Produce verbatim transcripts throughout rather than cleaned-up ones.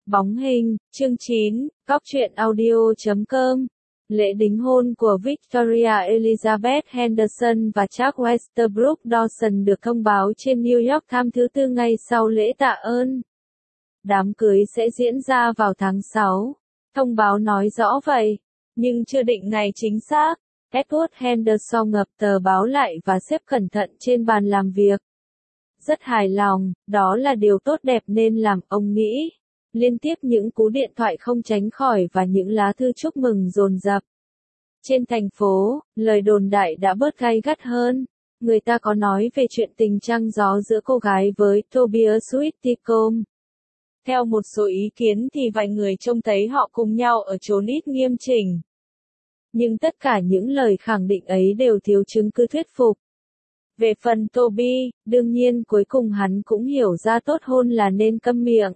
Bóng hình, chương chín, góc truyện audio chấm com. Lễ đính hôn của Victoria Elizabeth Henderson và Charles Westerbrook Dawson được thông báo trên New York Times thứ Tư ngay sau lễ tạ ơn. Đám cưới sẽ diễn ra vào tháng sáu. Thông báo nói rõ vậy, nhưng chưa định ngày chính xác. Edward Henderson ngập tờ báo lại và xếp cẩn thận trên bàn làm việc. Rất hài lòng, đó là điều tốt đẹp nên làm, ông nghĩ. Liên tiếp những cú điện thoại không tránh khỏi và những lá thư chúc mừng dồn dập. Trên thành phố, lời đồn đại đã bớt gay gắt hơn. Người ta có nói về chuyện tình trăng gió giữa cô gái với Tobias Whitcomb. Theo một số ý kiến thì vài người trông thấy họ cùng nhau ở chốn ít nghiêm chỉnh. Nhưng tất cả những lời khẳng định ấy đều thiếu chứng cứ thuyết phục. Về phần Toby, đương nhiên cuối cùng hắn cũng hiểu ra tốt hôn là nên câm miệng.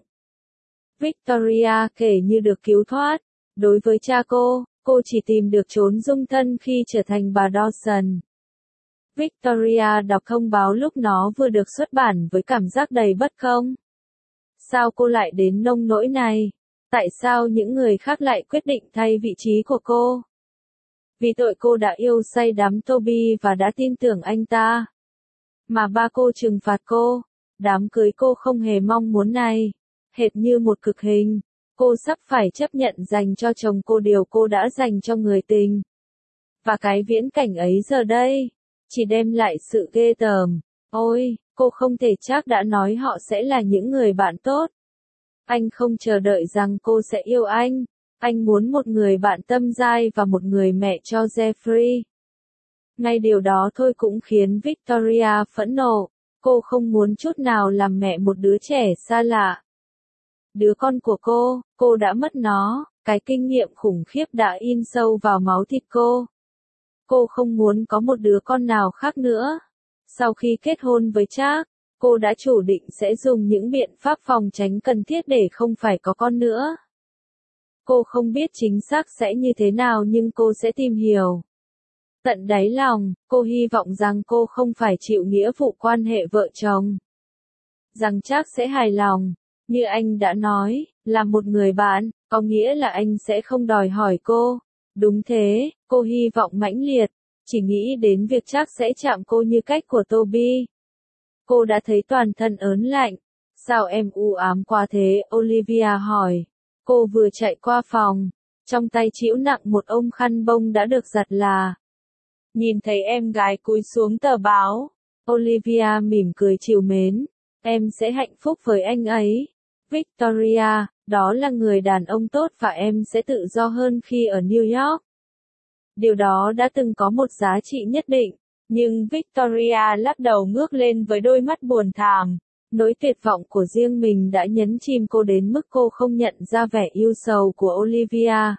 Victoria kể như được cứu thoát. Đối với cha cô, cô chỉ tìm được chốn dung thân khi trở thành bà Dawson. Victoria đọc thông báo lúc nó vừa được xuất bản với cảm giác đầy bất công. Sao cô lại đến nông nỗi này? Tại sao những người khác lại quyết định thay vị trí của cô? Vì tội cô đã yêu say đắm Toby và đã tin tưởng anh ta. Mà ba cô trừng phạt cô. Đám cưới cô không hề mong muốn này. Hệt như một cực hình, cô sắp phải chấp nhận dành cho chồng cô điều cô đã dành cho người tình. Và cái viễn cảnh ấy giờ đây, chỉ đem lại sự ghê tởm. Ôi, cô không thể chắc đã nói họ sẽ là những người bạn tốt. Anh không chờ đợi rằng cô sẽ yêu anh. Anh muốn một người bạn tâm dai và một người mẹ cho Jeffrey. Ngay điều đó thôi cũng khiến Victoria phẫn nộ. Cô không muốn chút nào làm mẹ một đứa trẻ xa lạ. Đứa con của cô, cô đã mất nó, cái kinh nghiệm khủng khiếp đã in sâu vào máu thịt cô. Cô không muốn có một đứa con nào khác nữa. Sau khi kết hôn với Charles, cô đã chủ định sẽ dùng những biện pháp phòng tránh cần thiết để không phải có con nữa. Cô không biết chính xác sẽ như thế nào nhưng cô sẽ tìm hiểu. Tận đáy lòng, cô hy vọng rằng cô không phải chịu nghĩa vụ quan hệ vợ chồng. Rằng Charles sẽ hài lòng. Như anh đã nói, là một người bạn, có nghĩa là anh sẽ không đòi hỏi cô. Đúng thế, cô hy vọng mãnh liệt, chỉ nghĩ đến việc chắc sẽ chạm cô như cách của Toby. Cô đã thấy toàn thân ớn lạnh. Sao em u ám quá thế? Olivia hỏi. Cô vừa chạy qua phòng, trong tay trĩu nặng một ôm khăn bông đã được giặt là. Nhìn thấy em gái cúi xuống tờ báo, Olivia mỉm cười trìu mến. Em sẽ hạnh phúc với anh ấy. Victoria, đó là người đàn ông tốt và em sẽ tự do hơn khi ở New York. Điều đó đã từng có một giá trị nhất định, nhưng Victoria lắc đầu ngước lên với đôi mắt buồn thảm. Nỗi tuyệt vọng của riêng mình đã nhấn chìm cô đến mức cô không nhận ra vẻ yêu sầu của Olivia.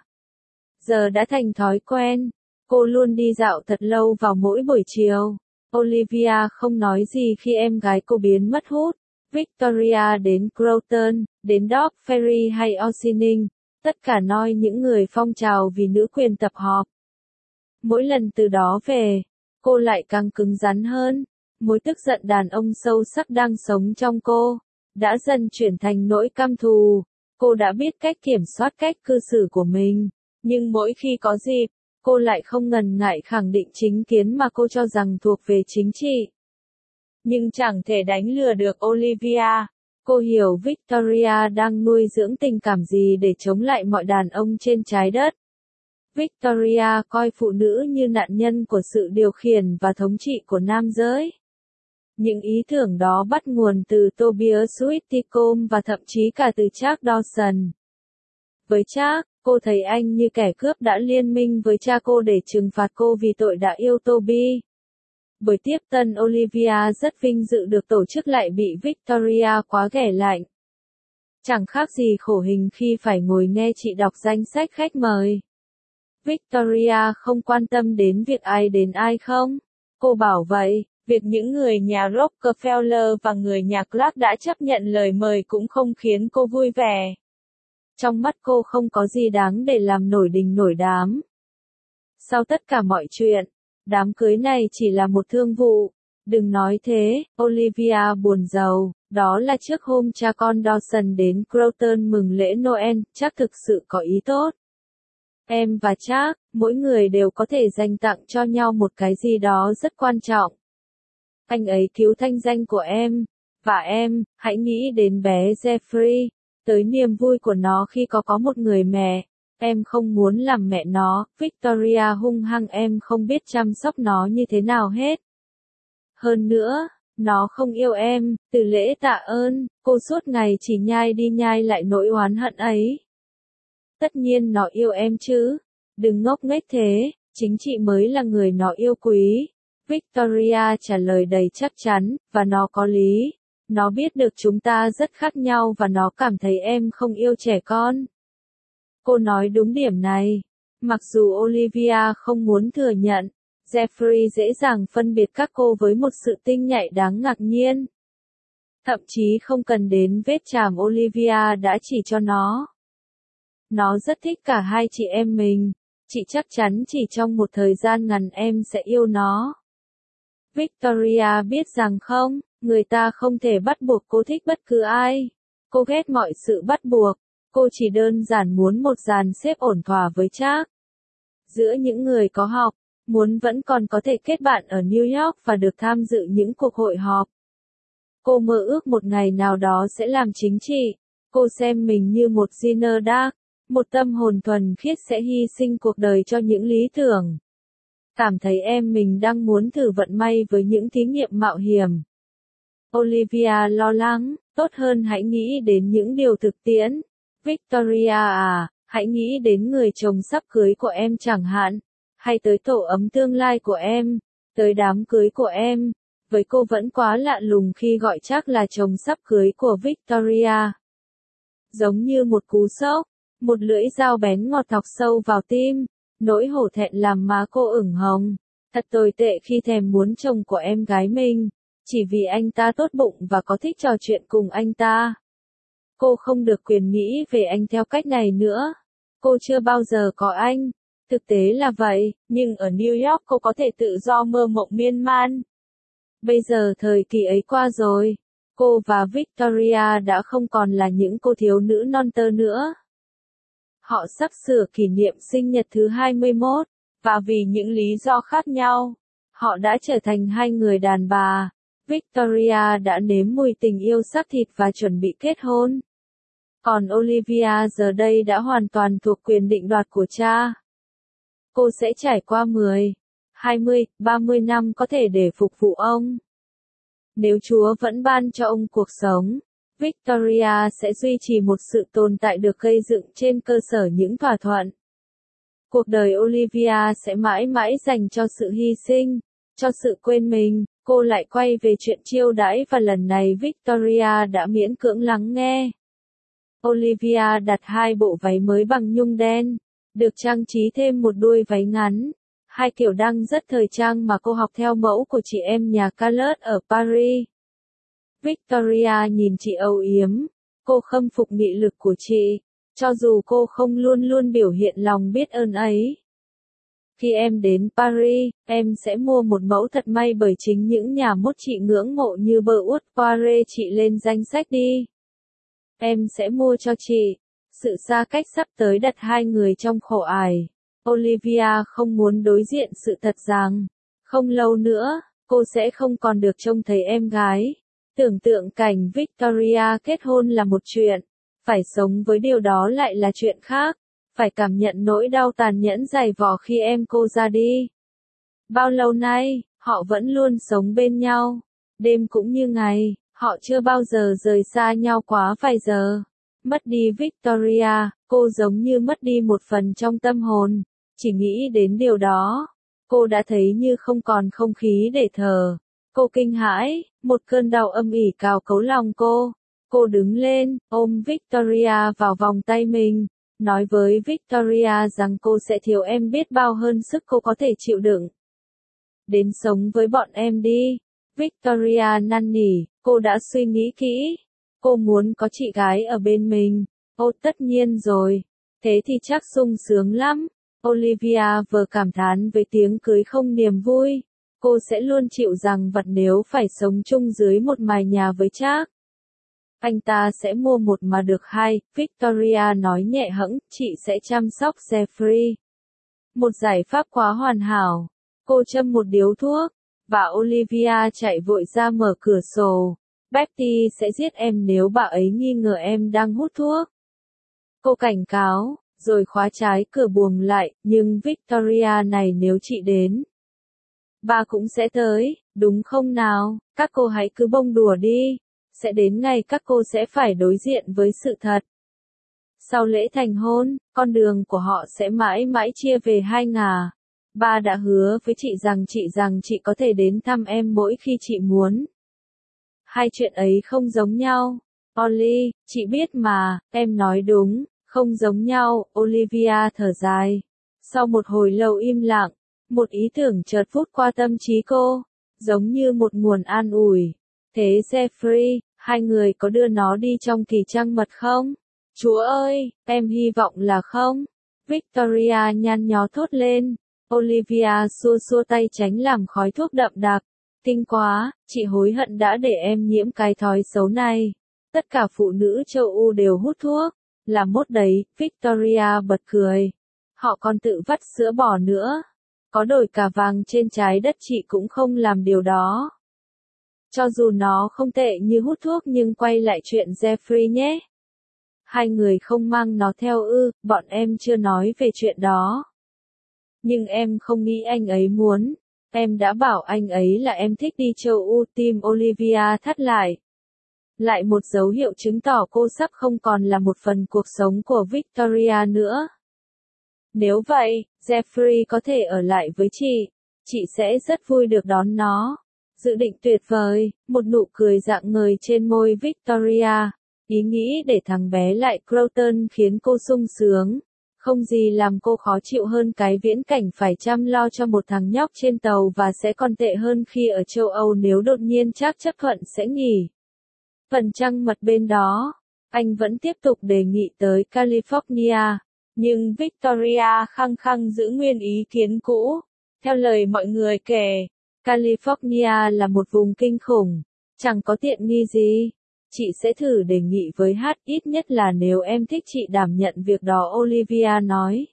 Giờ đã thành thói quen, cô luôn đi dạo thật lâu vào mỗi buổi chiều. Olivia không nói gì khi em gái cô biến mất hút. Victoria đến Groton, đến Dock Ferry hay Ossining, tất cả noi những người phong trào vì nữ quyền tập họp. Mỗi lần từ đó về, cô lại càng cứng rắn hơn. Mối tức giận đàn ông sâu sắc đang sống trong cô, đã dần chuyển thành nỗi căm thù. Cô đã biết cách kiểm soát cách cư xử của mình, nhưng mỗi khi có dịp, cô lại không ngần ngại khẳng định chính kiến mà cô cho rằng thuộc về chính trị. Nhưng chẳng thể đánh lừa được Olivia. Cô hiểu Victoria đang nuôi dưỡng tình cảm gì để chống lại mọi đàn ông trên trái đất. Victoria coi phụ nữ như nạn nhân của sự điều khiển và thống trị của nam giới. Những ý tưởng đó bắt nguồn từ Tobias Whitcomb và thậm chí cả từ Charles Dawson. Với Charles, cô thấy anh như kẻ cướp đã liên minh với cha cô để trừng phạt cô vì tội đã yêu Toby. Buổi tiếp tân Olivia rất vinh dự được tổ chức lại bị Victoria quá ghẻ lạnh. Chẳng khác gì khổ hình khi phải ngồi nghe chị đọc danh sách khách mời. Victoria không quan tâm đến việc ai đến ai không. Cô bảo vậy, việc những người nhà Rockefeller và người nhà Clark đã chấp nhận lời mời cũng không khiến cô vui vẻ. Trong mắt cô không có gì đáng để làm nổi đình nổi đám. Sau tất cả mọi chuyện, đám cưới này chỉ là một thương vụ. Đừng nói thế, Olivia buồn rầu, đó là trước hôm cha con Dawson đến Croton mừng lễ Noel, chắc thực sự có ý tốt. Em và Jack, mỗi người đều có thể dành tặng cho nhau một cái gì đó rất quan trọng. Anh ấy cứu thanh danh của em, và em, hãy nghĩ đến bé Jeffrey, tới niềm vui của nó khi có có một người mẹ. Em không muốn làm mẹ nó, Victoria hung hăng, em không biết chăm sóc nó như thế nào hết. Hơn nữa, nó không yêu em, từ lễ tạ ơn, cô suốt ngày chỉ nhai đi nhai lại nỗi oán hận ấy. Tất nhiên nó yêu em chứ, đừng ngốc nghếch thế, chính chị mới là người nó yêu quý. Victoria trả lời đầy chắc chắn, và nó có lý. Nó biết được chúng ta rất khác nhau và nó cảm thấy em không yêu trẻ con. Cô nói đúng điểm này. Mặc dù Olivia không muốn thừa nhận, Jeffrey dễ dàng phân biệt các cô với một sự tinh nhạy đáng ngạc nhiên. Thậm chí không cần đến vết chàm Olivia đã chỉ cho nó. Nó rất thích cả hai chị em mình. Chị chắc chắn chỉ trong một thời gian ngắn em sẽ yêu nó. Victoria biết rằng không, người ta không thể bắt buộc cô thích bất cứ ai. Cô ghét mọi sự bắt buộc. Cô chỉ đơn giản muốn một dàn xếp ổn thỏa với Jack. Giữa những người có học, muốn vẫn còn có thể kết bạn ở New York và được tham dự những cuộc hội họp. Cô mơ ước một ngày nào đó sẽ làm chính trị. Cô xem mình như một Jeanne d'Arc, một tâm hồn thuần khiết sẽ hy sinh cuộc đời cho những lý tưởng. Cảm thấy em mình đang muốn thử vận may với những thí nghiệm mạo hiểm. Olivia lo lắng, tốt hơn hãy nghĩ đến những điều thực tiễn. Victoria à, hãy nghĩ đến người chồng sắp cưới của em chẳng hạn, hay tới tổ ấm tương lai của em, tới đám cưới của em. Với cô vẫn quá lạ lùng khi gọi Jack là chồng sắp cưới của Victoria. Giống như một cú sốc, một lưỡi dao bén ngọt thọc sâu vào tim, nỗi hổ thẹn làm má cô ửng hồng. Thật tồi tệ khi thèm muốn chồng của em gái mình, chỉ vì anh ta tốt bụng và có thích trò chuyện cùng anh ta. Cô không được quyền nghĩ về anh theo cách này nữa. Cô chưa bao giờ có anh. Thực tế là vậy, nhưng ở New York cô có thể tự do mơ mộng miên man. Bây giờ thời kỳ ấy qua rồi. Cô và Victoria đã không còn là những cô thiếu nữ non tơ nữa. Họ sắp sửa kỷ niệm sinh nhật thứ hai mươi mốt, và vì những lý do khác nhau, họ đã trở thành hai người đàn bà. Victoria đã nếm mùi tình yêu xác thịt và chuẩn bị kết hôn. Còn Olivia giờ đây đã hoàn toàn thuộc quyền định đoạt của cha. Cô sẽ trải qua mười, hai mươi, ba mươi năm có thể để phục vụ ông. Nếu Chúa vẫn ban cho ông cuộc sống, Victoria sẽ duy trì một sự tồn tại được gây dựng trên cơ sở những thỏa thuận. Cuộc đời Olivia sẽ mãi mãi dành cho sự hy sinh, cho sự quên mình. Cô lại quay về chuyện chiêu đãi và lần này Victoria đã miễn cưỡng lắng nghe. Olivia đặt hai bộ váy mới bằng nhung đen, được trang trí thêm một đuôi váy ngắn. Hai kiểu đăng rất thời trang mà cô học theo mẫu của chị em nhà Calert ở Paris. Victoria nhìn chị âu yếm, cô khâm phục nghị lực của chị, cho dù cô không luôn luôn biểu hiện lòng biết ơn ấy. Khi em đến Paris, em sẽ mua một mẫu thật may bởi chính những nhà mốt chị ngưỡng mộ như Beuot Poiret, chị lên danh sách đi. Em sẽ mua cho chị. Sự xa cách sắp tới đặt hai người trong khổ ải. Olivia không muốn đối diện sự thật rằng, không lâu nữa, cô sẽ không còn được trông thấy em gái. Tưởng tượng cảnh Victoria kết hôn là một chuyện, phải sống với điều đó lại là chuyện khác. Phải cảm nhận nỗi đau tàn nhẫn dày vò khi em cô ra đi. Bao lâu nay, họ vẫn luôn sống bên nhau. Đêm cũng như ngày, họ chưa bao giờ rời xa nhau quá vài giờ. Mất đi Victoria, cô giống như mất đi một phần trong tâm hồn. Chỉ nghĩ đến điều đó, cô đã thấy như không còn không khí để thở. Cô kinh hãi, một cơn đau âm ỉ cào cấu lòng cô. Cô đứng lên, ôm Victoria vào vòng tay mình. Nói với Victoria rằng cô sẽ thiếu em biết bao hơn sức cô có thể chịu đựng. Đến sống với bọn em đi. Victoria năn nỉ, cô đã suy nghĩ kỹ. Cô muốn có chị gái ở bên mình. Ô tất nhiên rồi. Thế thì chắc sung sướng lắm. Olivia vừa cảm thán với tiếng cưới không niềm vui. cô sẽ luôn chịu rằng vặt nếu phải sống chung dưới một mái nhà với Charles. Anh ta sẽ mua một mà được hai, Victoria nói nhẹ hẫng, chị sẽ chăm sóc Jeffrey. Một giải pháp quá hoàn hảo. Cô châm một điếu thuốc, và Olivia chạy vội ra mở cửa sổ. Betty sẽ giết em nếu bà ấy nghi ngờ em đang hút thuốc. Cô cảnh cáo, rồi khóa trái cửa buồng lại, nhưng Victoria này nếu chị đến, bà cũng sẽ tới, đúng không nào? Các cô hãy cứ bông đùa đi. Sẽ đến ngày các cô sẽ phải đối diện với sự thật. Sau lễ thành hôn, con đường của họ sẽ mãi mãi chia về hai ngả. Ba đã hứa với chị rằng chị rằng chị có thể đến thăm em mỗi khi chị muốn. Hai chuyện ấy không giống nhau. Ollie, chị biết mà, em nói đúng, không giống nhau, Olivia thở dài. Sau một hồi lâu im lặng, một ý tưởng chợt vút qua tâm trí cô, giống như một nguồn an ủi. Thế Jeffrey, hai người có đưa nó đi trong kỳ trăng mật không? Chúa ơi, em hy vọng là không. Victoria nhăn nhó thốt lên. Olivia xua xua tay tránh làm khói thuốc đậm đặc. Kinh quá, chị hối hận đã để em nhiễm cái thói xấu này. Tất cả phụ nữ châu Âu đều hút thuốc. Là mốt đấy, Victoria bật cười. Họ còn tự vắt sữa bò nữa. Có đổi cả vàng trên trái đất chị cũng không làm điều đó. Cho dù nó không tệ như hút thuốc nhưng quay lại chuyện Jeffrey nhé. Hai người không mang nó theo ư, bọn em chưa nói về chuyện đó. Nhưng em không nghĩ anh ấy muốn. Em đã bảo anh ấy là em thích đi châu Âu, tim Olivia thắt lại. Lại một dấu hiệu chứng tỏ cô sắp không còn là một phần cuộc sống của Victoria nữa. Nếu vậy, Jeffrey có thể ở lại với chị. Chị sẽ rất vui được đón nó. Dự định tuyệt vời, một nụ cười rạng ngời trên môi Victoria. Ý nghĩ để thằng bé lại Croton khiến cô sung sướng. Không gì làm cô khó chịu hơn cái viễn cảnh phải chăm lo cho một thằng nhóc trên tàu và sẽ còn tệ hơn khi ở châu Âu nếu đột nhiên chắc chấp thuận sẽ nghỉ. Phần trăng mật bên đó, anh vẫn tiếp tục đề nghị tới California. Nhưng Victoria khăng khăng giữ nguyên ý kiến cũ. Theo lời mọi người kể, California là một vùng kinh khủng, chẳng có tiện nghi gì. Chị sẽ thử đề nghị với Hát, ít nhất là nếu em thích chị đảm nhận việc đó, Olivia nói.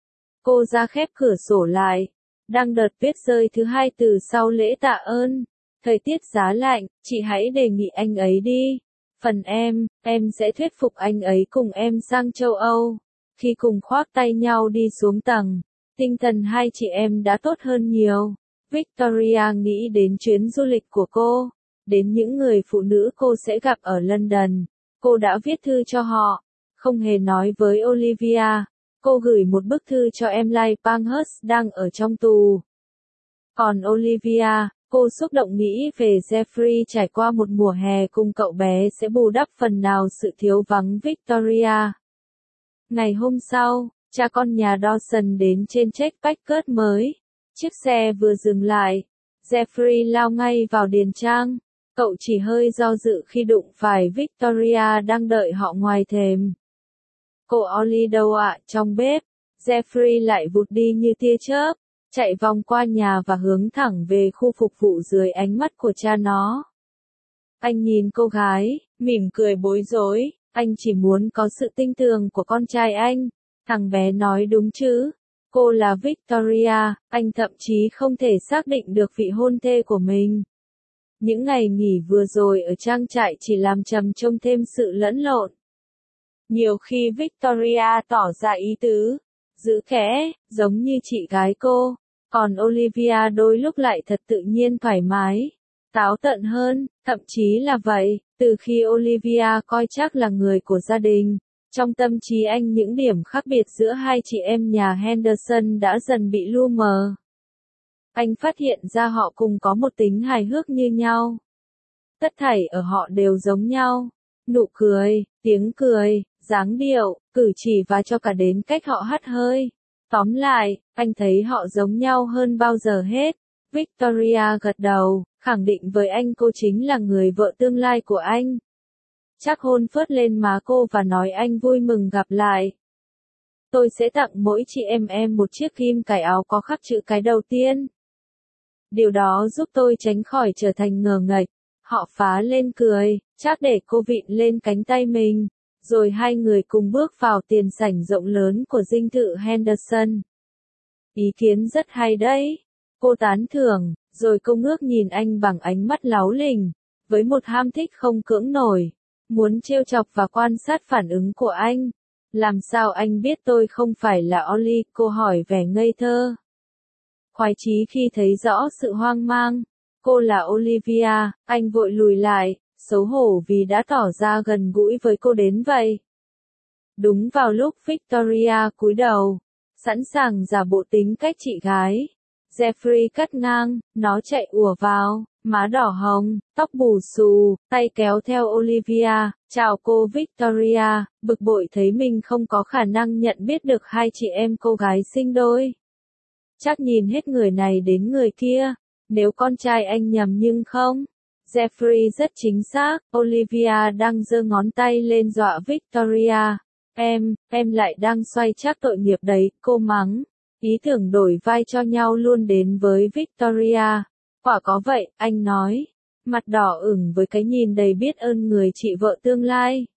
Cô ra khép cửa sổ lại. Đang đợt viết rơi thứ hai từ sau lễ tạ ơn. Thời tiết giá lạnh, chị hãy đề nghị anh ấy đi. Phần em, em sẽ thuyết phục anh ấy cùng em sang châu Âu. Khi cùng khoác tay nhau đi xuống tầng, tinh thần hai chị em đã tốt hơn nhiều. Victoria nghĩ đến chuyến du lịch của cô, đến những người phụ nữ cô sẽ gặp ở London. Cô đã viết thư cho họ, không hề nói với Olivia. Cô gửi một bức thư cho Emily Pankhurst đang ở trong tù. Còn Olivia, cô xúc động nghĩ về Jeffrey trải qua một mùa hè cùng cậu bé sẽ bù đắp phần nào sự thiếu vắng Victoria. Ngày hôm sau, cha con nhà Dawson đến trên chiếc Packard mới. Chiếc xe vừa dừng lại, Jeffrey lao ngay vào điền trang. Cậu chỉ hơi do dự khi đụng phải Victoria đang đợi họ ngoài thềm. Cô Ollie đâu ạ? Trong bếp. Jeffrey lại vụt đi như tia chớp, chạy vòng qua nhà và hướng thẳng về khu phục vụ dưới ánh mắt của cha nó. Anh nhìn cô gái, mỉm cười bối rối. Anh chỉ muốn có sự tin tưởng của con trai anh. Thằng bé nói đúng chứ. Cô là Victoria, anh thậm chí không thể xác định được vị hôn thê của mình. Những ngày nghỉ vừa rồi ở trang trại chỉ làm trầm trông thêm sự lẫn lộn. Nhiều khi Victoria tỏ ra ý tứ, giữ kẽ, giống như chị gái cô. Còn Olivia đôi lúc lại thật tự nhiên thoải mái, táo tợn hơn, thậm chí là vậy. Từ khi Olivia coi chắc là người của gia đình, trong tâm trí anh những điểm khác biệt giữa hai chị em nhà Henderson đã dần bị lu mờ. Anh phát hiện ra họ cùng có một tính hài hước như nhau. Tất thảy ở họ đều giống nhau. Nụ cười, tiếng cười, dáng điệu, cử chỉ và cho cả đến cách họ hắt hơi. Tóm lại, anh thấy họ giống nhau hơn bao giờ hết. Victoria gật đầu, khẳng định với anh cô chính là người vợ tương lai của anh. Chắc hôn phớt lên má cô và nói anh vui mừng gặp lại. Tôi sẽ tặng mỗi chị em em một chiếc ghim cài áo có khắc chữ cái đầu tiên. Điều đó giúp tôi tránh khỏi trở thành ngờ nghệch. Họ phá lên cười, chắc để cô vịn lên cánh tay mình. Rồi hai người cùng bước vào tiền sảnh rộng lớn của dinh thự Henderson. Ý kiến rất hay đấy. Cô tán thưởng, rồi cô ngước nhìn anh bằng ánh mắt láu lình, với một ham thích không cưỡng nổi. Muốn trêu chọc và quan sát phản ứng của anh. Làm sao anh biết tôi không phải là Ollie? Cô hỏi vẻ ngây thơ. Khoái chí khi thấy rõ sự hoang mang. Cô là Olivia, anh vội lùi lại, xấu hổ vì đã tỏ ra gần gũi với cô đến vậy. Đúng vào lúc Victoria cúi đầu, sẵn sàng giả bộ tính cách chị gái, Jeffrey cắt ngang, nó chạy ùa vào, má đỏ hồng, tóc bù xù, tay kéo theo Olivia, chào cô Victoria, bực bội thấy mình không có khả năng nhận biết được hai chị em cô gái sinh đôi. Chắc nhìn hết người này đến người kia, nếu con trai anh nhầm nhưng không. Jeffrey rất chính xác, Olivia đang giơ ngón tay lên dọa Victoria. Em, em lại đang xoay trác tội nghiệp đấy, cô mắng. Ý tưởng đổi vai cho nhau luôn đến với Victoria. Quả có vậy, anh nói. Mặt đỏ ửng với cái nhìn đầy biết ơn người chị vợ tương lai.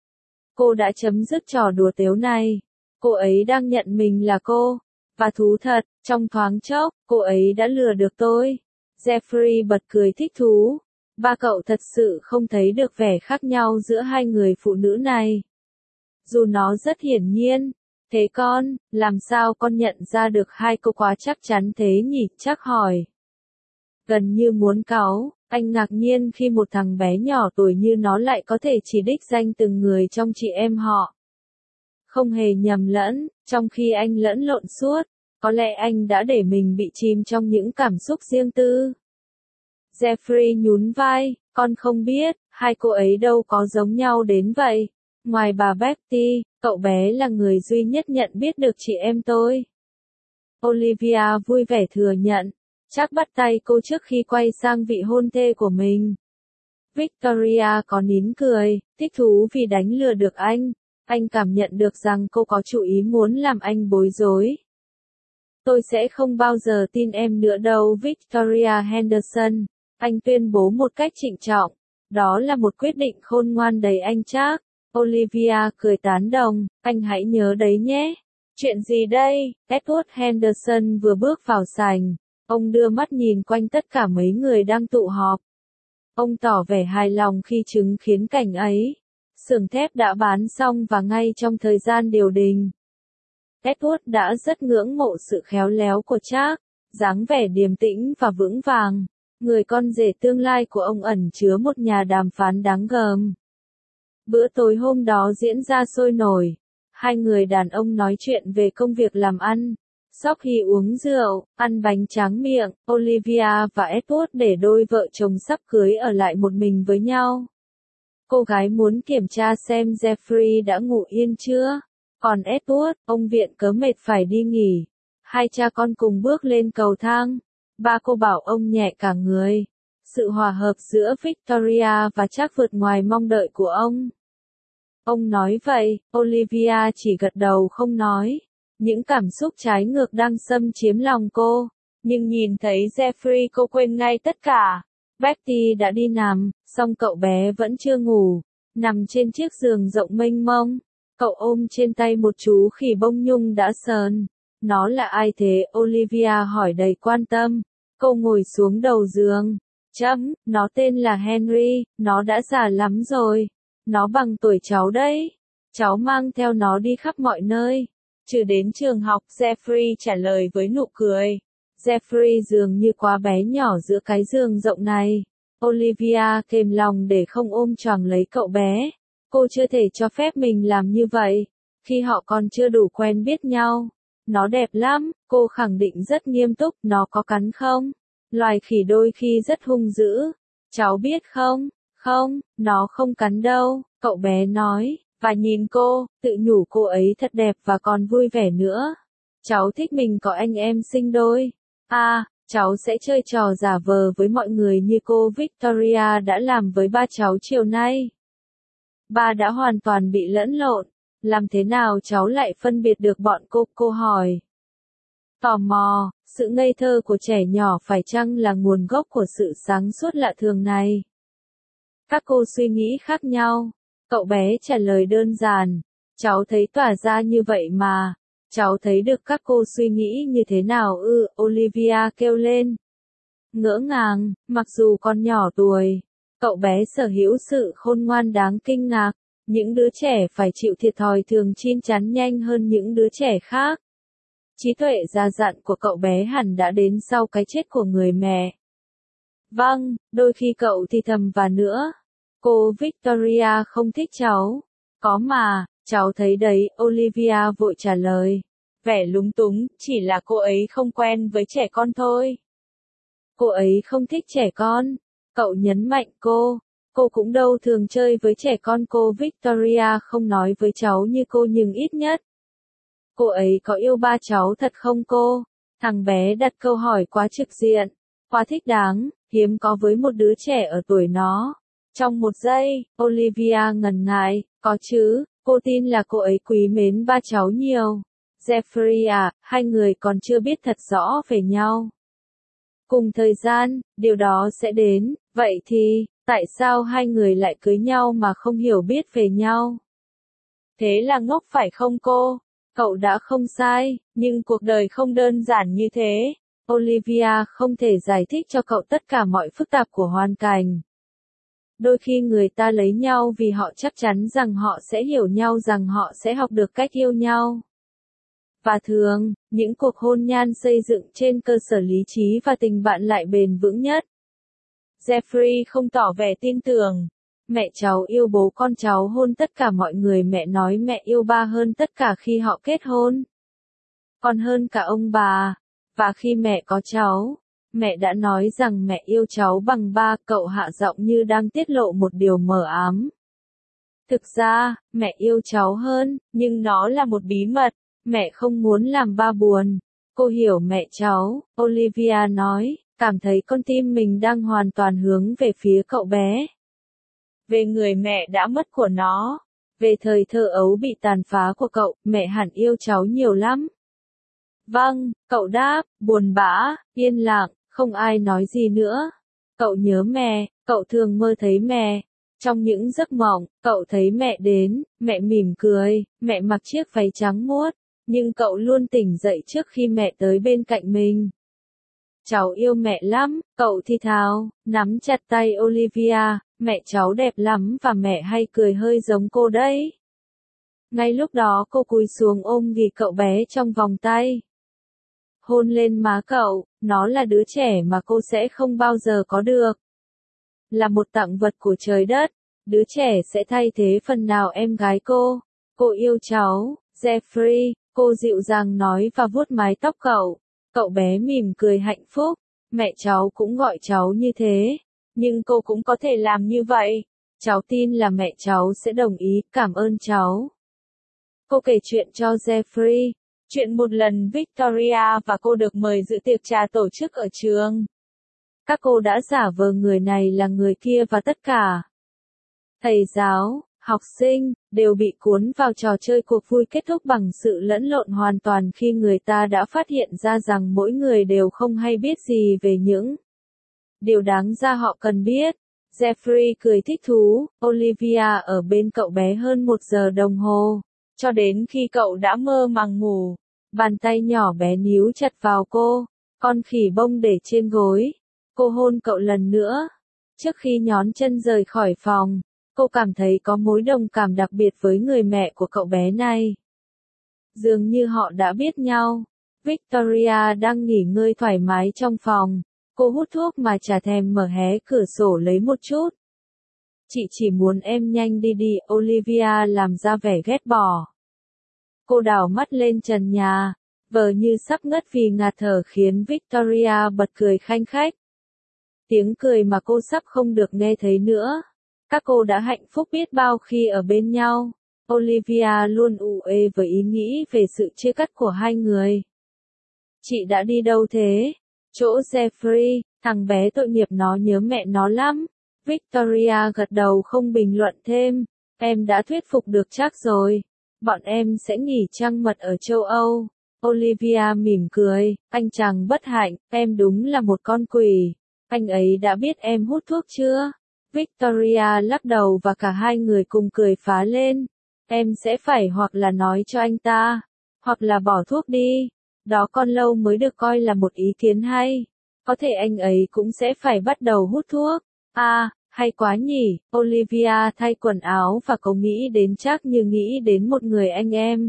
Cô đã chấm dứt trò đùa tếu này. Cô ấy đang nhận mình là cô. Và thú thật, trong thoáng chốc, cô ấy đã lừa được tôi. Jeffrey bật cười thích thú. Ba cậu thật sự không thấy được vẻ khác nhau giữa hai người phụ nữ này. Dù nó rất hiển nhiên. Thế con, làm sao con nhận ra được hai cô quá chắc chắn thế nhỉ? Chắc hỏi. Gần như muốn cáu, anh ngạc nhiên khi một thằng bé nhỏ tuổi như nó lại có thể chỉ đích danh từng người trong chị em họ. Không hề nhầm lẫn, trong khi anh lẫn lộn suốt, có lẽ anh đã để mình bị chìm trong những cảm xúc riêng tư. Jeffrey nhún vai, con không biết, hai cô ấy đâu có giống nhau đến vậy. Ngoài bà Betty, cậu bé là người duy nhất nhận biết được chị em tôi. Olivia vui vẻ thừa nhận, chắc bắt tay cô trước khi quay sang vị hôn thê của mình. Victoria có nín cười, thích thú vì đánh lừa được anh. Anh cảm nhận được rằng cô có chủ ý muốn làm anh bối rối. Tôi sẽ không bao giờ tin em nữa đâu Victoria Henderson. Anh tuyên bố một cách trịnh trọng. Đó là một quyết định khôn ngoan đầy anh trác. Olivia cười tán đồng, anh hãy nhớ đấy nhé. Chuyện gì đây? Edward Henderson vừa bước vào sảnh. Ông đưa mắt nhìn quanh tất cả mấy người đang tụ họp. Ông tỏ vẻ hài lòng khi chứng kiến cảnh ấy. Xưởng thép đã bán xong và ngay trong thời gian điều đình. Edward đã rất ngưỡng mộ sự khéo léo của Charles, dáng vẻ điềm tĩnh và vững vàng. Người con rể tương lai của ông ẩn chứa một nhà đàm phán đáng gờm. Bữa tối hôm đó diễn ra sôi nổi. Hai người đàn ông nói chuyện về công việc làm ăn. Sau khi uống rượu, ăn bánh tráng miệng, Olivia và Edward để đôi vợ chồng sắp cưới ở lại một mình với nhau. Cô gái muốn kiểm tra xem Jeffrey đã ngủ yên chưa. Còn Edward, ông viện cớ mệt phải đi nghỉ. Hai cha con cùng bước lên cầu thang. Ba cô bảo ông nhẹ cả người. Sự hòa hợp giữa Victoria và Charles vượt ngoài mong đợi của ông. Ông nói vậy, Olivia chỉ gật đầu không nói. Những cảm xúc trái ngược đang xâm chiếm lòng cô. Nhưng nhìn thấy Jeffrey cô quên ngay tất cả. Betty đã đi nằm, song cậu bé vẫn chưa ngủ. Nằm trên chiếc giường rộng mênh mông. Cậu ôm trên tay một chú khỉ bông nhung đã sờn. Nó là ai thế? Olivia hỏi đầy quan tâm. Cô ngồi xuống đầu giường. Chấm, nó tên là Henry, nó đã già lắm rồi. Nó bằng tuổi cháu đấy. Cháu mang theo nó đi khắp mọi nơi. Trừ đến trường học, Jeffrey trả lời với nụ cười. Jeffrey dường như quá bé nhỏ giữa cái giường rộng này. Olivia kềm lòng để không ôm choàng lấy cậu bé. Cô chưa thể cho phép mình làm như vậy. Khi họ còn chưa đủ quen biết nhau. Nó đẹp lắm, cô khẳng định rất nghiêm túc. Nó có cắn không? Loài khỉ đôi khi rất hung dữ. Cháu biết không? Không, nó không cắn đâu, cậu bé nói, và nhìn cô, tự nhủ cô ấy thật đẹp và còn vui vẻ nữa. Cháu thích mình có anh em sinh đôi. À, cháu sẽ chơi trò giả vờ với mọi người như cô Victoria đã làm với ba cháu chiều nay. Ba đã hoàn toàn bị lẫn lộn. Làm thế nào cháu lại phân biệt được bọn cô? Cô hỏi. Tò mò, sự ngây thơ của trẻ nhỏ phải chăng là nguồn gốc của sự sáng suốt lạ thường này? Các cô suy nghĩ khác nhau. Cậu bé trả lời đơn giản, cháu thấy tỏa ra như vậy mà. Cháu thấy được các cô suy nghĩ như thế nào ư? Olivia kêu lên. Ngỡ ngàng, mặc dù còn nhỏ tuổi, cậu bé sở hữu sự khôn ngoan đáng kinh ngạc. Những đứa trẻ phải chịu thiệt thòi thường chín chắn nhanh hơn những đứa trẻ khác. Trí tuệ già dặn của cậu bé hẳn đã đến sau cái chết của người mẹ. Vâng, đôi khi cậu thì thầm và nữa. Cô Victoria không thích cháu. Có mà, cháu thấy đấy, Olivia vội trả lời. Vẻ lúng túng, chỉ là cô ấy không quen với trẻ con thôi. Cô ấy không thích trẻ con. Cậu nhấn mạnh cô. Cô cũng đâu thường chơi với trẻ con. Cô Victoria không nói với cháu như cô nhưng ít nhất. Cô ấy có yêu ba cháu thật không cô? Thằng bé đặt câu hỏi quá trực diện, quá thích đáng, hiếm có với một đứa trẻ ở tuổi nó. Trong một giây, Olivia ngần ngại, có chứ, cô tin là cô ấy quý mến ba cháu nhiều. Jeffrey à, hai người còn chưa biết thật rõ về nhau. Cùng thời gian, điều đó sẽ đến, vậy thì, tại sao hai người lại cưới nhau mà không hiểu biết về nhau? Thế là ngốc phải không cô? Cậu đã không sai, nhưng cuộc đời không đơn giản như thế. Olivia không thể giải thích cho cậu tất cả mọi phức tạp của hoàn cảnh. Đôi khi người ta lấy nhau vì họ chắc chắn rằng họ sẽ hiểu nhau, rằng họ sẽ học được cách yêu nhau. Và thường, những cuộc hôn nhân xây dựng trên cơ sở lý trí và tình bạn lại bền vững nhất. Jeffrey không tỏ vẻ tin tưởng. Mẹ cháu yêu bố con cháu hơn tất cả mọi người. Mẹ nói mẹ yêu ba hơn tất cả khi họ kết hôn. Còn hơn cả ông bà. Và khi mẹ có cháu, mẹ đã nói rằng mẹ yêu cháu bằng ba. Cậu hạ giọng như đang tiết lộ một điều mờ ám. Thực ra, mẹ yêu cháu hơn, nhưng nó là một bí mật. Mẹ không muốn làm ba buồn. Cô hiểu mẹ cháu, Olivia nói, cảm thấy con tim mình đang hoàn toàn hướng về phía cậu bé. Về người mẹ đã mất của nó. Về thời thơ ấu bị tàn phá của cậu, mẹ hẳn yêu cháu nhiều lắm. Vâng, cậu đáp, buồn bã, yên lặng, không ai nói gì nữa. Cậu nhớ mẹ, cậu thường mơ thấy mẹ. Trong những giấc mộng, cậu thấy mẹ đến, mẹ mỉm cười, mẹ mặc chiếc váy trắng muốt. Nhưng cậu luôn tỉnh dậy trước khi mẹ tới bên cạnh mình. Cháu yêu mẹ lắm, cậu thì thào, nắm chặt tay Olivia, mẹ cháu đẹp lắm và mẹ hay cười hơi giống cô đấy. Ngay lúc đó cô cúi xuống ôm ghì cậu bé trong vòng tay. Hôn lên má cậu, nó là đứa trẻ mà cô sẽ không bao giờ có được. Là một tặng vật của trời đất, đứa trẻ sẽ thay thế phần nào em gái cô. Cô yêu cháu, Jeffrey, cô dịu dàng nói và vuốt mái tóc cậu. Cậu bé mỉm cười hạnh phúc, mẹ cháu cũng gọi cháu như thế, nhưng cô cũng có thể làm như vậy. Cháu tin là mẹ cháu sẽ đồng ý, cảm ơn cháu. Cô kể chuyện cho Jeffrey. Chuyện một lần Victoria và cô được mời dự tiệc trà tổ chức ở trường. Các cô đã giả vờ người này là người kia và tất cả thầy giáo, học sinh, đều bị cuốn vào trò chơi. Cuộc vui kết thúc bằng sự lẫn lộn hoàn toàn khi người ta đã phát hiện ra rằng mỗi người đều không hay biết gì về những điều đáng ra họ cần biết. Jeffrey cười thích thú, Olivia ở bên cậu bé hơn một giờ đồng hồ, cho đến khi cậu đã mơ màng ngủ. Bàn tay nhỏ bé níu chặt vào cô, con khỉ bông để trên gối. Cô hôn cậu lần nữa. Trước khi nhón chân rời khỏi phòng, cô cảm thấy có mối đồng cảm đặc biệt với người mẹ của cậu bé này. Dường như họ đã biết nhau. Victoria đang nghỉ ngơi thoải mái trong phòng. Cô hút thuốc mà chả thèm mở hé cửa sổ lấy một chút. Chị chỉ muốn em nhanh đi đi, Olivia làm ra vẻ ghét bỏ. Cô đảo mắt lên trần nhà, vờ như sắp ngất vì ngạt thở khiến Victoria bật cười khanh khách. Tiếng cười mà cô sắp không được nghe thấy nữa. Các cô đã hạnh phúc biết bao khi ở bên nhau. Olivia luôn ù ê với ý nghĩ về sự chia cắt của hai người. Chị đã đi đâu thế? Chỗ Jeffrey, thằng bé tội nghiệp nó nhớ mẹ nó lắm. Victoria gật đầu không bình luận thêm. Em đã thuyết phục được chắc rồi. Bọn em sẽ nghỉ trăng mật ở châu Âu. Olivia mỉm cười, anh chàng bất hạnh, em đúng là một con quỷ. Anh ấy đã biết em hút thuốc chưa? Victoria lắc đầu và cả hai người cùng cười phá lên. Em sẽ phải hoặc là nói cho anh ta, hoặc là bỏ thuốc đi. Đó con lâu mới được coi là một ý kiến hay. Có thể anh ấy cũng sẽ phải bắt đầu hút thuốc. À, hay quá nhỉ, Olivia thay quần áo và cậu nghĩ đến chắc như nghĩ đến một người anh em.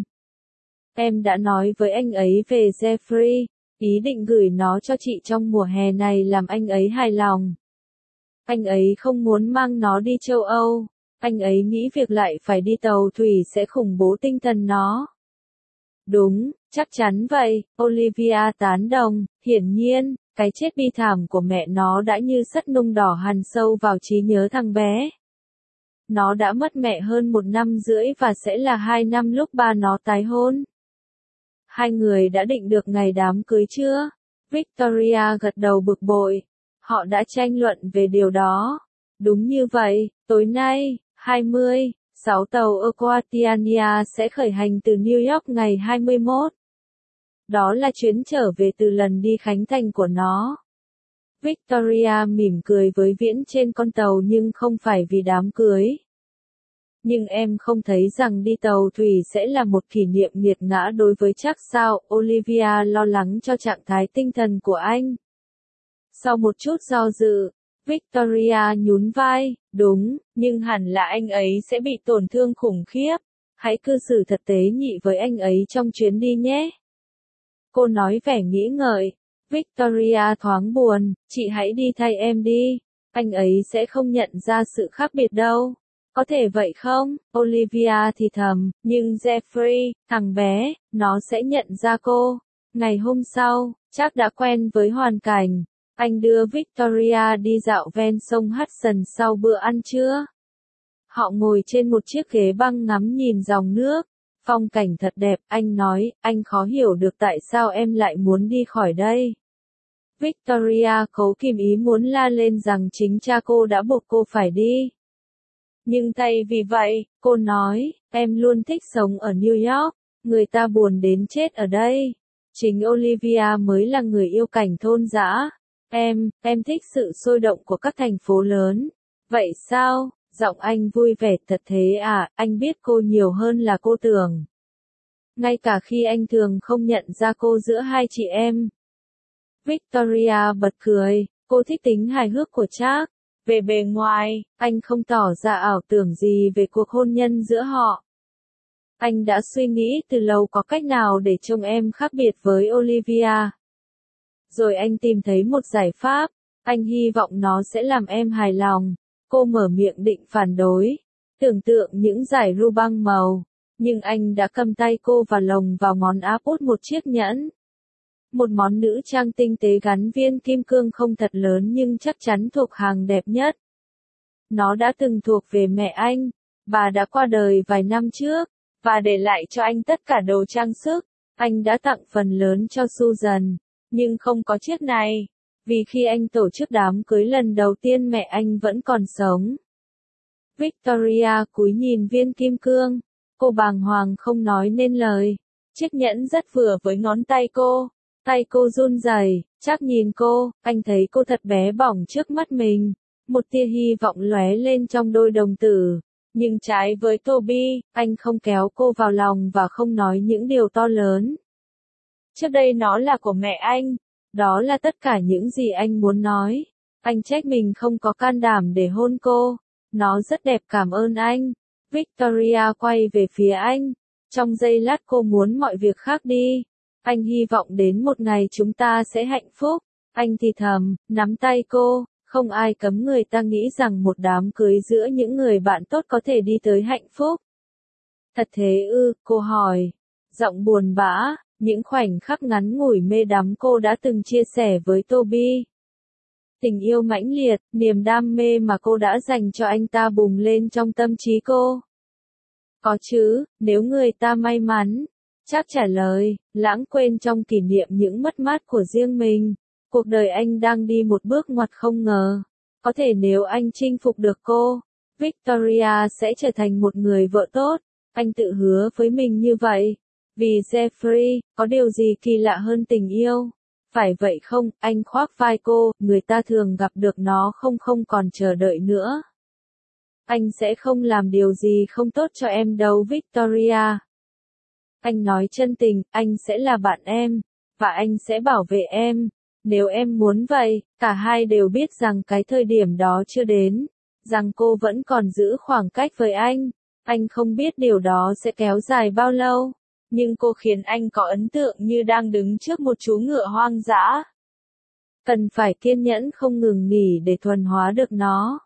Em đã nói với anh ấy về Jeffrey, ý định gửi nó cho chị trong mùa hè này làm anh ấy hài lòng. Anh ấy không muốn mang nó đi châu Âu, anh ấy nghĩ việc lại phải đi tàu thủy sẽ khủng bố tinh thần nó. Đúng, chắc chắn vậy, Olivia tán đồng, hiển nhiên, cái chết bi thảm của mẹ nó đã như sắt nung đỏ hằn sâu vào trí nhớ thằng bé. Nó đã mất mẹ hơn một năm rưỡi và sẽ là hai năm lúc ba nó tái hôn. Hai người đã định được ngày đám cưới chưa? Victoria gật đầu bực bội. Họ đã tranh luận về điều đó. Đúng như vậy, tối nay, hai mươi, sáu tàu Aquatania sẽ khởi hành từ New York ngày hai mươi mốt. Đó là chuyến trở về từ lần đi khánh thành của nó. Victoria mỉm cười với Viễn trên con tàu nhưng không phải vì đám cưới. Nhưng em không thấy rằng đi tàu thủy sẽ là một kỷ niệm nghiệt ngã đối với chắc sao? Olivia lo lắng cho trạng thái tinh thần của anh. Sau một chút do dự, Victoria nhún vai, đúng, nhưng hẳn là anh ấy sẽ bị tổn thương khủng khiếp. Hãy cư xử thật tế nhị với anh ấy trong chuyến đi nhé. Cô nói vẻ nghĩ ngợi. Victoria thoáng buồn, chị hãy đi thay em đi. Anh ấy sẽ không nhận ra sự khác biệt đâu. Có thể vậy không? Olivia thì thầm, nhưng Jeffrey, thằng bé, nó sẽ nhận ra cô. Ngày hôm sau, chắc đã quen với hoàn cảnh. Anh đưa Victoria đi dạo ven sông Hudson sau bữa ăn trưa. Họ ngồi trên một chiếc ghế băng ngắm nhìn dòng nước. Phong cảnh thật đẹp, anh nói, anh khó hiểu được tại sao em lại muốn đi khỏi đây. Victoria cố kìm ý muốn la lên rằng chính cha cô đã buộc cô phải đi. Nhưng thay vì vậy, cô nói, em luôn thích sống ở New York, người ta buồn đến chết ở đây. Chính Olivia mới là người yêu cảnh thôn dã. Em, em thích sự sôi động của các thành phố lớn. Vậy sao? Giọng anh vui vẻ thật thế à, anh biết cô nhiều hơn là cô tưởng. Ngay cả khi anh thường không nhận ra cô giữa hai chị em. Victoria bật cười, cô thích tính hài hước của Charles. Về bề ngoài, anh không tỏ ra ảo tưởng gì về cuộc hôn nhân giữa họ. Anh đã suy nghĩ từ lâu có cách nào để trông em khác biệt với Olivia. Rồi anh tìm thấy một giải pháp, anh hy vọng nó sẽ làm em hài lòng. Cô mở miệng định phản đối, tưởng tượng những dải ru băng màu, nhưng anh đã cầm tay cô và lồng vào ngón áp út một chiếc nhẫn. Một món nữ trang tinh tế gắn viên kim cương không thật lớn nhưng chắc chắn thuộc hàng đẹp nhất. Nó đã từng thuộc về mẹ anh, bà đã qua đời vài năm trước, và để lại cho anh tất cả đồ trang sức. Anh đã tặng phần lớn cho Susan, nhưng không có chiếc này, vì khi anh tổ chức đám cưới lần đầu tiên mẹ anh vẫn còn sống. Victoria cúi nhìn viên kim cương, cô bàng hoàng không nói nên lời. Chiếc nhẫn rất vừa với ngón tay cô. Tay cô run rẩy, chắc nhìn cô, anh thấy cô thật bé bỏng trước mắt mình. Một tia hy vọng lóe lên trong đôi đồng tử. Nhưng trái với Toby, anh không kéo cô vào lòng và không nói những điều to lớn. Trước đây nó là của mẹ anh. Đó là tất cả những gì anh muốn nói. Anh trách mình không có can đảm để hôn cô. Nó rất đẹp, cảm ơn anh. Victoria quay về phía anh. Trong giây lát cô muốn mọi việc khác đi. Anh hy vọng đến một ngày chúng ta sẽ hạnh phúc. Anh thì thầm, nắm tay cô, không ai cấm người ta nghĩ rằng một đám cưới giữa những người bạn tốt có thể đi tới hạnh phúc. Thật thế ư, cô hỏi. Giọng buồn bã, những khoảnh khắc ngắn ngủi mê đắm cô đã từng chia sẻ với Toby. Tình yêu mãnh liệt, niềm đam mê mà cô đã dành cho anh ta bùng lên trong tâm trí cô. Có chứ, nếu người ta may mắn. Chắc trả lời, lãng quên trong kỷ niệm những mất mát của riêng mình. Cuộc đời anh đang đi một bước ngoặt không ngờ. Có thể nếu anh chinh phục được cô, Victoria sẽ trở thành một người vợ tốt. Anh tự hứa với mình như vậy. Vì Jeffrey, có điều gì kỳ lạ hơn tình yêu? Phải vậy không? Anh khoác vai cô, người ta thường gặp được nó không không còn chờ đợi nữa. Anh sẽ không làm điều gì không tốt cho em đâu Victoria. Anh nói chân tình, anh sẽ là bạn em, và anh sẽ bảo vệ em. Nếu em muốn vậy, cả hai đều biết rằng cái thời điểm đó chưa đến, rằng cô vẫn còn giữ khoảng cách với anh. Anh không biết điều đó sẽ kéo dài bao lâu, nhưng cô khiến anh có ấn tượng như đang đứng trước một chú ngựa hoang dã. Cần phải kiên nhẫn không ngừng nghỉ để thuần hóa được nó.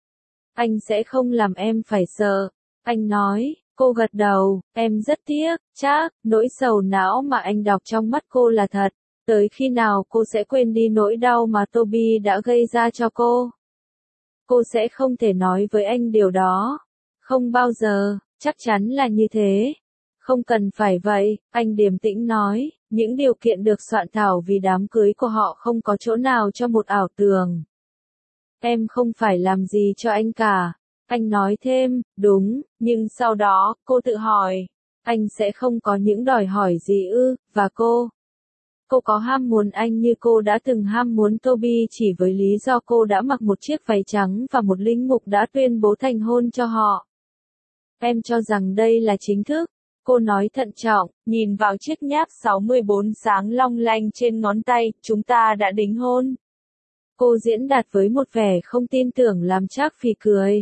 Anh sẽ không làm em phải sợ, anh nói. Cô gật đầu, em rất tiếc, chắc, nỗi sầu não mà anh đọc trong mắt cô là thật. Tới khi nào cô sẽ quên đi nỗi đau mà Toby đã gây ra cho cô? Cô sẽ không thể nói với anh điều đó. Không bao giờ, chắc chắn là như thế. Không cần phải vậy, anh điềm tĩnh nói, những điều kiện được soạn thảo vì đám cưới của họ không có chỗ nào cho một ảo tưởng. Em không phải làm gì cho anh cả. Anh nói thêm, đúng, nhưng sau đó, cô tự hỏi, anh sẽ không có những đòi hỏi gì ư, và cô? Cô có ham muốn anh như cô đã từng ham muốn Toby chỉ với lý do cô đã mặc một chiếc váy trắng và một linh mục đã tuyên bố thành hôn cho họ. Em cho rằng đây là chính thức. Cô nói thận trọng, nhìn vào chiếc nháp sáu mươi bốn sáng long lanh trên ngón tay, chúng ta đã đính hôn. Cô diễn đạt với một vẻ không tin tưởng làm Trác phì cười.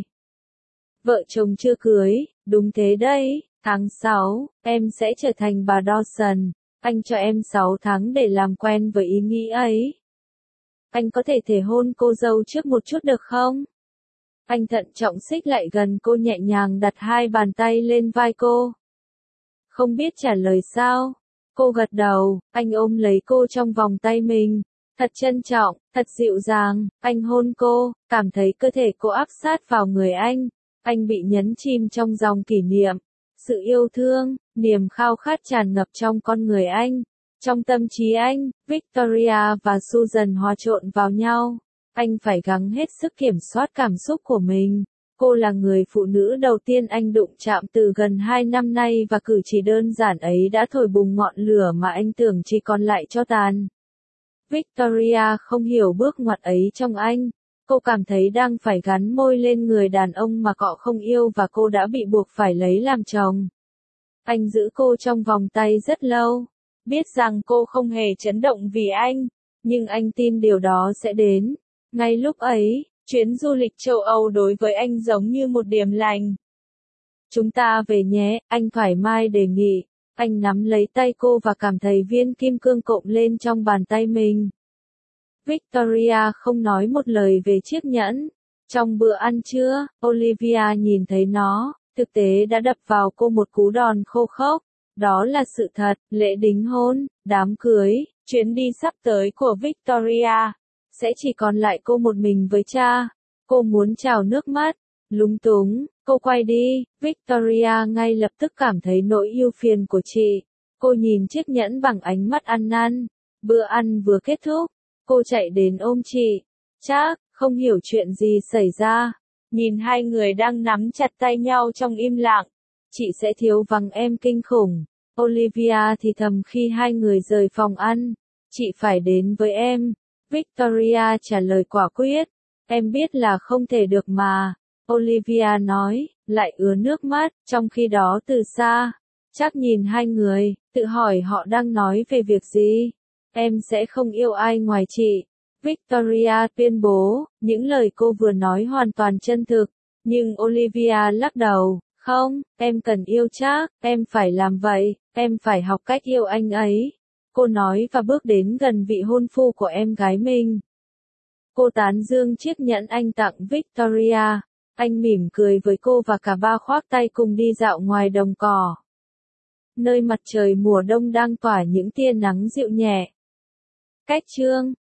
Vợ chồng chưa cưới, đúng thế đấy, tháng sáu, em sẽ trở thành bà Dawson, anh cho em sáu tháng để làm quen với ý nghĩ ấy. Anh có thể thể hôn cô dâu trước một chút được không? Anh thận trọng xích lại gần cô nhẹ nhàng đặt hai bàn tay lên vai cô. Không biết trả lời sao? Cô gật đầu, anh ôm lấy cô trong vòng tay mình. Thật trân trọng, thật dịu dàng, anh hôn cô, cảm thấy cơ thể cô áp sát vào người anh. Anh bị nhấn chìm trong dòng kỷ niệm, sự yêu thương, niềm khao khát tràn ngập trong con người anh. Trong tâm trí anh, Victoria và Susan hòa trộn vào nhau. Anh phải gắng hết sức kiểm soát cảm xúc của mình. Cô là người phụ nữ đầu tiên anh đụng chạm từ gần hai năm nay và cử chỉ đơn giản ấy đã thổi bùng ngọn lửa mà anh tưởng chỉ còn lại tro tàn. Victoria không hiểu bước ngoặt ấy trong anh. Cô cảm thấy đang phải gắn môi lên người đàn ông mà cọ không yêu và cô đã bị buộc phải lấy làm chồng. Anh giữ cô trong vòng tay rất lâu, biết rằng cô không hề chấn động vì anh, nhưng anh tin điều đó sẽ đến. Ngay lúc ấy, chuyến du lịch châu Âu đối với anh giống như một điểm lành. Chúng ta về nhé, anh thoải mái đề nghị. Anh nắm lấy tay cô và cảm thấy viên kim cương cộm lên trong bàn tay mình. Victoria không nói một lời về chiếc nhẫn. Trong bữa ăn trưa, Olivia nhìn thấy nó, thực tế đã đập vào cô một cú đòn khô khốc. Đó là sự thật, lễ đính hôn, đám cưới, chuyến đi sắp tới của Victoria. Sẽ chỉ còn lại cô một mình với cha. Cô muốn trào nước mắt. Lúng túng, cô quay đi, Victoria ngay lập tức cảm thấy nỗi ưu phiền của chị. Cô nhìn chiếc nhẫn bằng ánh mắt ăn năn. Bữa ăn vừa kết thúc, cô chạy đến ôm chị. Chắc, không hiểu chuyện gì xảy ra. Nhìn hai người đang nắm chặt tay nhau trong im lặng. Chị sẽ thiếu vắng em kinh khủng. Olivia thì thầm khi hai người rời phòng ăn. Chị phải đến với em. Victoria trả lời quả quyết. Em biết là không thể được mà. Olivia nói, lại ứa nước mắt, trong khi đó từ xa, chắc nhìn hai người, tự hỏi họ đang nói về việc gì. Em sẽ không yêu ai ngoài chị. Victoria tuyên bố, những lời cô vừa nói hoàn toàn chân thực, nhưng Olivia lắc đầu, không, em cần yêu chắc, em phải làm vậy, em phải học cách yêu anh ấy. Cô nói và bước đến gần vị hôn phu của em gái mình. Cô tán dương chiếc nhẫn anh tặng Victoria. Anh mỉm cười với cô và cả ba khoác tay cùng đi dạo ngoài đồng cỏ. Nơi mặt trời mùa đông đang tỏa những tia nắng dịu nhẹ. Cách chương